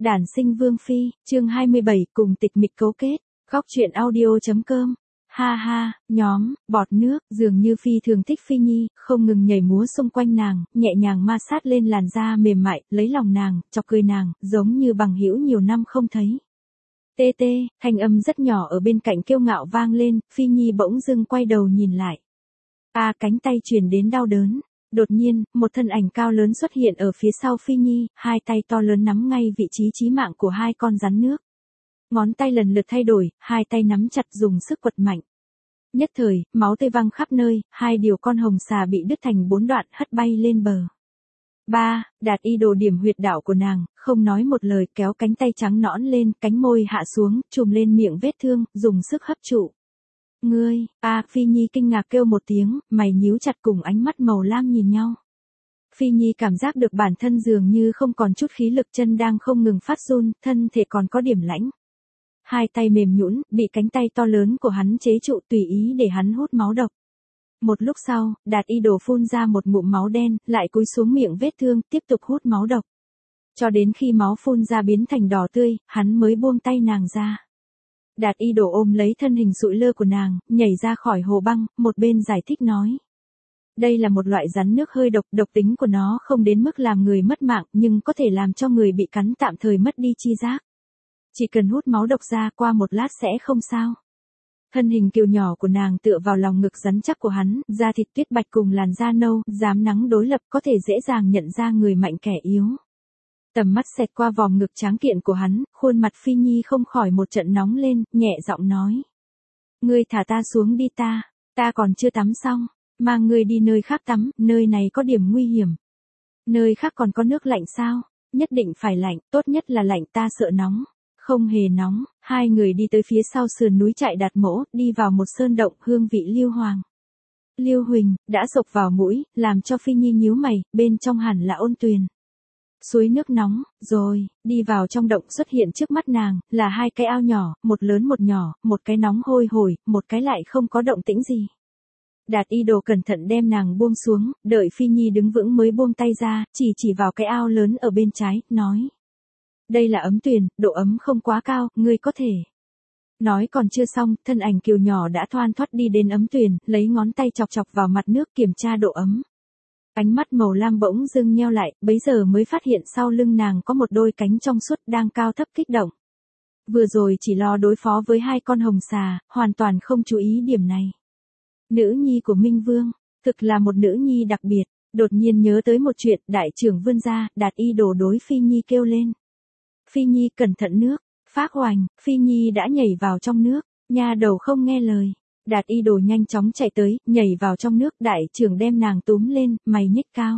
Đản sinh Vương Phi, chương 27, cùng tịch mịch cấu kết, góc truyện audio.com. Ha ha, nhóm, bọt nước, dường như Phi thường thích Phi Nhi, không ngừng nhảy múa xung quanh nàng, nhẹ nhàng ma sát lên làn da mềm mại, lấy lòng nàng, chọc cười nàng, giống như bằng hữu nhiều năm không thấy. Tê tê, thanh âm rất nhỏ ở bên cạnh kiêu ngạo vang lên, Phi Nhi bỗng dưng quay đầu nhìn lại. Cánh tay truyền đến đau đớn. Đột nhiên, một thân ảnh cao lớn xuất hiện ở phía sau Phi Nhi, hai tay to lớn nắm ngay vị trí chí mạng của hai con rắn nước. Ngón tay lần lượt thay đổi, hai tay nắm chặt dùng sức quật mạnh. Nhất thời, máu tươi văng khắp nơi, hai điều con hồng xà bị đứt thành 4 đoạn hất bay lên bờ. Đạt y đồ điểm huyệt đạo của nàng, không nói một lời kéo cánh tay trắng nõn lên, cánh môi hạ xuống, chùm lên miệng vết thương, dùng sức hấp trụ. Ngươi, Phi Nhi kinh ngạc kêu một tiếng, mày nhíu chặt cùng ánh mắt màu lam nhìn nhau. Phi Nhi cảm giác được bản thân dường như không còn chút khí lực, chân đang không ngừng phát run, thân thể còn có điểm lãnh. Hai tay mềm nhũn, bị cánh tay to lớn của hắn chế trụ tùy ý để hắn hút máu độc. Một lúc sau, Đạt y đồ phun ra một ngụm máu đen, lại cúi xuống miệng vết thương, tiếp tục hút máu độc. Cho đến khi máu phun ra biến thành đỏ tươi, hắn mới buông tay nàng ra. Đạt y đồ ôm lấy thân hình sụi lơ của nàng, nhảy ra khỏi hồ băng, một bên giải thích nói. Đây là một loại rắn nước hơi độc, độc tính của nó không đến mức làm người mất mạng, nhưng có thể làm cho người bị cắn tạm thời mất đi chi giác. Chỉ cần hút máu độc ra qua một lát sẽ không sao. Thân hình kiều nhỏ của nàng tựa vào lòng ngực rắn chắc của hắn, da thịt tuyết bạch cùng làn da nâu, dám nắng đối lập có thể dễ dàng nhận ra người mạnh kẻ yếu. Tầm mắt xẹt qua vòng ngực tráng kiện của hắn, khuôn mặt Phi Nhi không khỏi một trận nóng lên, nhẹ giọng nói. Ngươi thả ta xuống đi ta còn chưa tắm xong, mang ngươi đi nơi khác tắm, nơi này có điểm nguy hiểm. Nơi khác còn có nước lạnh sao? Nhất định phải lạnh, tốt nhất là lạnh, ta sợ nóng. Không hề nóng, hai người đi tới phía sau sườn núi Trại Đạt Mỗ, đi vào một sơn động hương vị liêu hoàng. Liêu huỳnh, đã sộc vào mũi, làm cho Phi Nhi nhíu mày, bên trong hẳn là ôn tuyền. Suối nước nóng, rồi, đi vào trong động xuất hiện trước mắt nàng, là hai cái ao nhỏ, một lớn một nhỏ, một cái nóng hôi hổi, một cái lại không có động tĩnh gì. Đạt y đồ cẩn thận đem nàng buông xuống, đợi Phi Nhi đứng vững mới buông tay ra, chỉ vào cái ao lớn ở bên trái, nói. Đây là ấm tuyền, độ ấm không quá cao, ngươi có thể. Nói còn chưa xong, thân ảnh kiều nhỏ đã thoăn thoắt đi đến ấm tuyền, lấy ngón tay chọc chọc vào mặt nước kiểm tra độ ấm. Ánh mắt màu lam bỗng dưng nheo lại, bấy giờ mới phát hiện sau lưng nàng có một đôi cánh trong suốt đang cao thấp kích động. Vừa rồi chỉ lo đối phó với hai con hồng xà, hoàn toàn không chú ý điểm này. Nữ nhi của Minh Vương, thực là một nữ nhi đặc biệt, đột nhiên nhớ tới một chuyện, đại trưởng vươn ra, Đạt y đồ đối Phi Nhi kêu lên. Phi Nhi cẩn thận nước, phác hoành, Phi Nhi đã nhảy vào trong nước, nha đầu không nghe lời. Đạt y đồ nhanh chóng chạy tới, nhảy vào trong nước, đại trưởng đem nàng túm lên, mày nhích cao.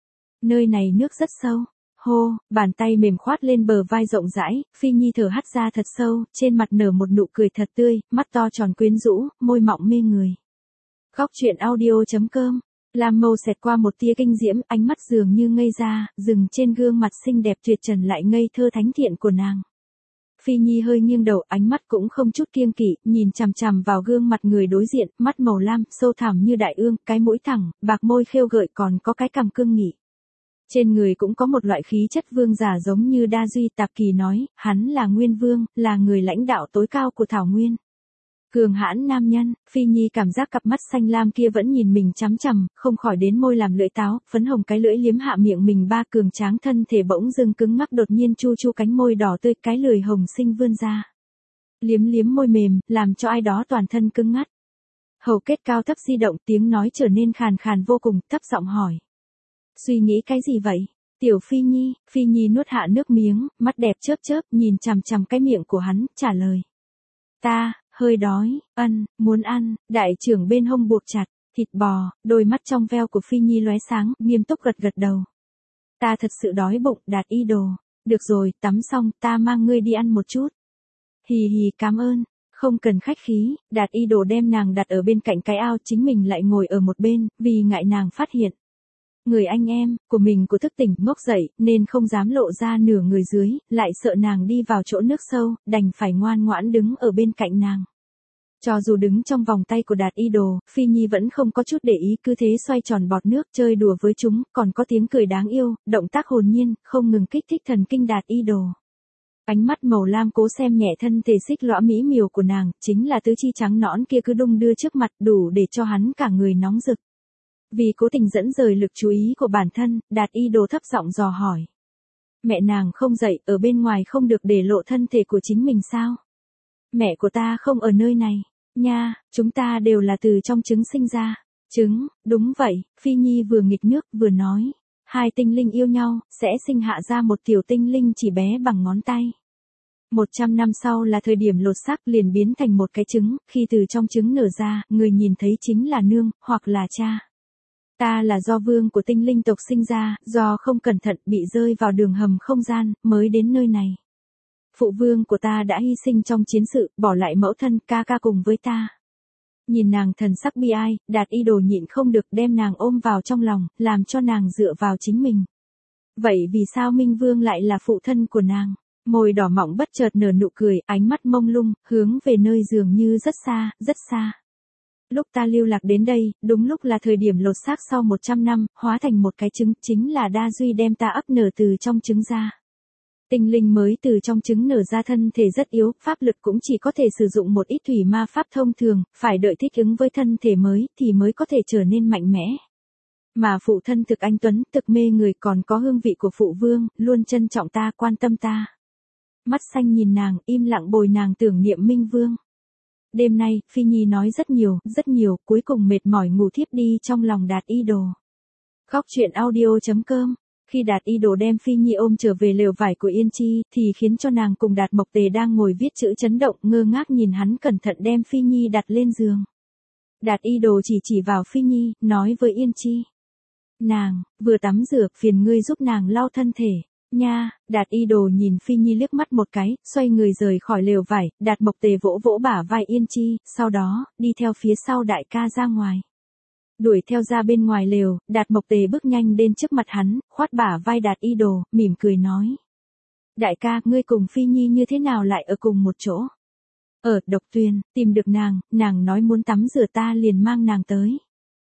Nơi này nước rất sâu, hô, bàn tay mềm khoát lên bờ vai rộng rãi, Phi Nhi thở hắt ra thật sâu, trên mặt nở một nụ cười thật tươi, mắt to tròn quyến rũ, môi mọng mê người. Góc truyện audio.com. Lam mâu xẹt qua một tia kinh diễm, ánh mắt dường như ngây ra, dừng trên gương mặt xinh đẹp tuyệt trần lại ngây thơ thánh thiện của nàng. Phi Nhi hơi nghiêng đầu, ánh mắt cũng không chút kiêng kỵ, nhìn chằm chằm vào gương mặt người đối diện, mắt màu lam, sâu thẳm như đại ương, cái mũi thẳng, bạc môi khêu gợi còn có cái cằm cương nghị. Trên người cũng có một loại khí chất vương giả giống như Đa Duy Tạp Kỳ nói, hắn là Nguyên Vương, là người lãnh đạo tối cao của Thảo Nguyên. Cường hãn nam nhân, Phi Nhi cảm giác cặp mắt xanh lam kia vẫn nhìn mình chằm chằm, không khỏi đến môi làm lưỡi táo, phấn hồng cái lưỡi liếm hạ miệng mình, cường tráng thân thể bỗng dưng cứng ngắc, đột nhiên chu cánh môi đỏ tươi, cái lưỡi hồng sinh vươn ra. Liếm môi mềm, làm cho ai đó toàn thân cứng ngắt. Hầu kết cao thấp di động, tiếng nói trở nên khàn khàn vô cùng, thấp giọng hỏi. Suy nghĩ cái gì vậy? Tiểu Phi Nhi nuốt hạ nước miếng, mắt đẹp chớp, nhìn chằm chằm cái miệng của hắn, trả lời. Ta hơi đói, muốn ăn, đại trưởng bên hông buộc chặt, thịt bò, đôi mắt trong veo của Phi Nhi lóe sáng, nghiêm túc gật đầu. Ta thật sự đói bụng, Đạt y đồ. Được rồi, tắm xong, ta mang ngươi đi ăn một chút. Hì hì, cảm ơn, không cần khách khí, Đạt y đồ đem nàng đặt ở bên cạnh cái ao, chính mình lại ngồi ở một bên, vì ngại nàng phát hiện. Người anh em của mình thức tỉnh ngốc dậy, nên không dám lộ ra nửa người dưới, lại sợ nàng đi vào chỗ nước sâu, đành phải ngoan ngoãn đứng ở bên cạnh nàng. Cho dù đứng trong vòng tay của Đạt y đồ, Phi Nhi vẫn không có chút để ý, cứ thế xoay tròn bọt nước chơi đùa với chúng, còn có tiếng cười đáng yêu, động tác hồn nhiên, không ngừng kích thích thần kinh Đạt y đồ. Ánh mắt màu lam cố xem nhẹ thân thể xích lõa mỹ miều của nàng, chính là tứ chi trắng nõn kia cứ đung đưa trước mặt đủ để cho hắn cả người nóng rực. Vì cố tình dẫn rời lực chú ý của bản thân, Đạt Y Đồ thấp giọng dò hỏi. Mẹ nàng không dậy, ở bên ngoài không được để lộ thân thể của chính mình sao? Mẹ của ta không ở nơi này. Nha, chúng ta đều là từ trong trứng sinh ra. Trứng, đúng vậy, Phi Nhi vừa nghịch nước vừa nói. Hai tinh linh yêu nhau, sẽ sinh hạ ra một tiểu tinh linh chỉ bé bằng ngón tay. 100 năm sau là thời điểm lột xác liền biến thành một cái trứng, khi từ trong trứng nở ra, người nhìn thấy chính là nương, hoặc là cha. Ta là do vương của tinh linh tộc sinh ra, do không cẩn thận bị rơi vào đường hầm không gian, mới đến nơi này. Phụ vương của ta đã hy sinh trong chiến sự, bỏ lại mẫu thân ca ca cùng với ta. Nhìn nàng thần sắc bi ai, Đạt Y Đồ nhịn không được đem nàng ôm vào trong lòng, làm cho nàng dựa vào chính mình. Vậy vì sao Minh Vương lại là phụ thân của nàng? Môi đỏ mọng bất chợt nở nụ cười, ánh mắt mông lung, hướng về nơi dường như rất xa, rất xa. Lúc ta lưu lạc đến đây, đúng lúc là thời điểm lột xác sau 100 năm, hóa thành một cái trứng, chính là Đa Duy đem ta ấp nở từ trong trứng ra. Tinh linh mới từ trong trứng nở ra thân thể rất yếu, pháp lực cũng chỉ có thể sử dụng một ít thủy ma pháp thông thường, phải đợi thích ứng với thân thể mới, thì mới có thể trở nên mạnh mẽ. Mà phụ thân thực anh tuấn, thực mê người còn có hương vị của phụ vương, luôn trân trọng ta, quan tâm ta. Mắt xanh nhìn nàng, im lặng bồi nàng tưởng niệm Minh Vương. Đêm nay, Phi Nhi nói rất nhiều, cuối cùng mệt mỏi ngủ thiếp đi trong lòng Đạt Y Đồ. Góc truyện audio.com. Khi Đạt Y Đồ đem Phi Nhi ôm trở về lều vải của Yên Chi, thì khiến cho nàng cùng Đạt Mộc Tề đang ngồi viết chữ chấn động, ngơ ngác nhìn hắn cẩn thận đem Phi Nhi đặt lên giường. Đạt Y Đồ chỉ vào Phi Nhi, nói với Yên Chi. Nàng, vừa tắm rửa, phiền ngươi giúp nàng lau thân thể. Nha, Đạt Y Đồ nhìn Phi Nhi liếc mắt một cái, xoay người rời khỏi lều vải, Đạt Mộc Tề vỗ vỗ bả vai Yên Chi, sau đó, đi theo phía sau đại ca ra ngoài. Đuổi theo ra bên ngoài lều, Đạt Mộc Tề bước nhanh đến trước mặt hắn, khoát bả vai Đạt Y Đồ, mỉm cười nói. Đại ca, ngươi cùng Phi Nhi như thế nào lại ở cùng một chỗ? Ở Độc Tuyền, tìm được nàng nói muốn tắm rửa ta liền mang nàng tới.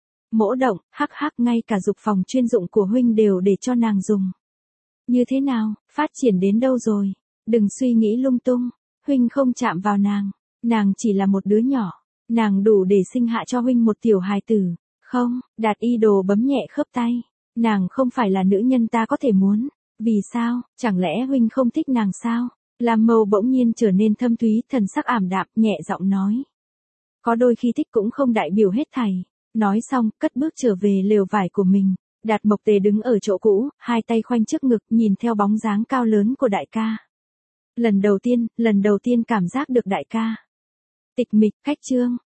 Mỗ Động, hắc ngay cả dục phòng chuyên dụng của huynh đều để cho nàng dùng. Như thế nào, phát triển đến đâu rồi? Đừng suy nghĩ lung tung, huynh không chạm vào nàng chỉ là một đứa nhỏ, nàng đủ để sinh hạ cho huynh một tiểu hài tử. Không, Đạt Y Đồ bấm nhẹ khớp tay, nàng không phải là nữ nhân ta có thể muốn. Vì sao, chẳng lẽ huynh không thích nàng sao? Lam Mâu bỗng nhiên trở nên thâm thúy, thần sắc ảm đạm, nhẹ giọng nói. Có đôi khi thích cũng không đại biểu hết thảy. Nói xong, cất bước trở về lều vải của mình. Đạt Mộc Tề đứng ở chỗ cũ, hai tay khoanh trước ngực, nhìn theo bóng dáng cao lớn của đại ca. Lần đầu tiên cảm giác được đại ca. Tịch mịch, khách trương.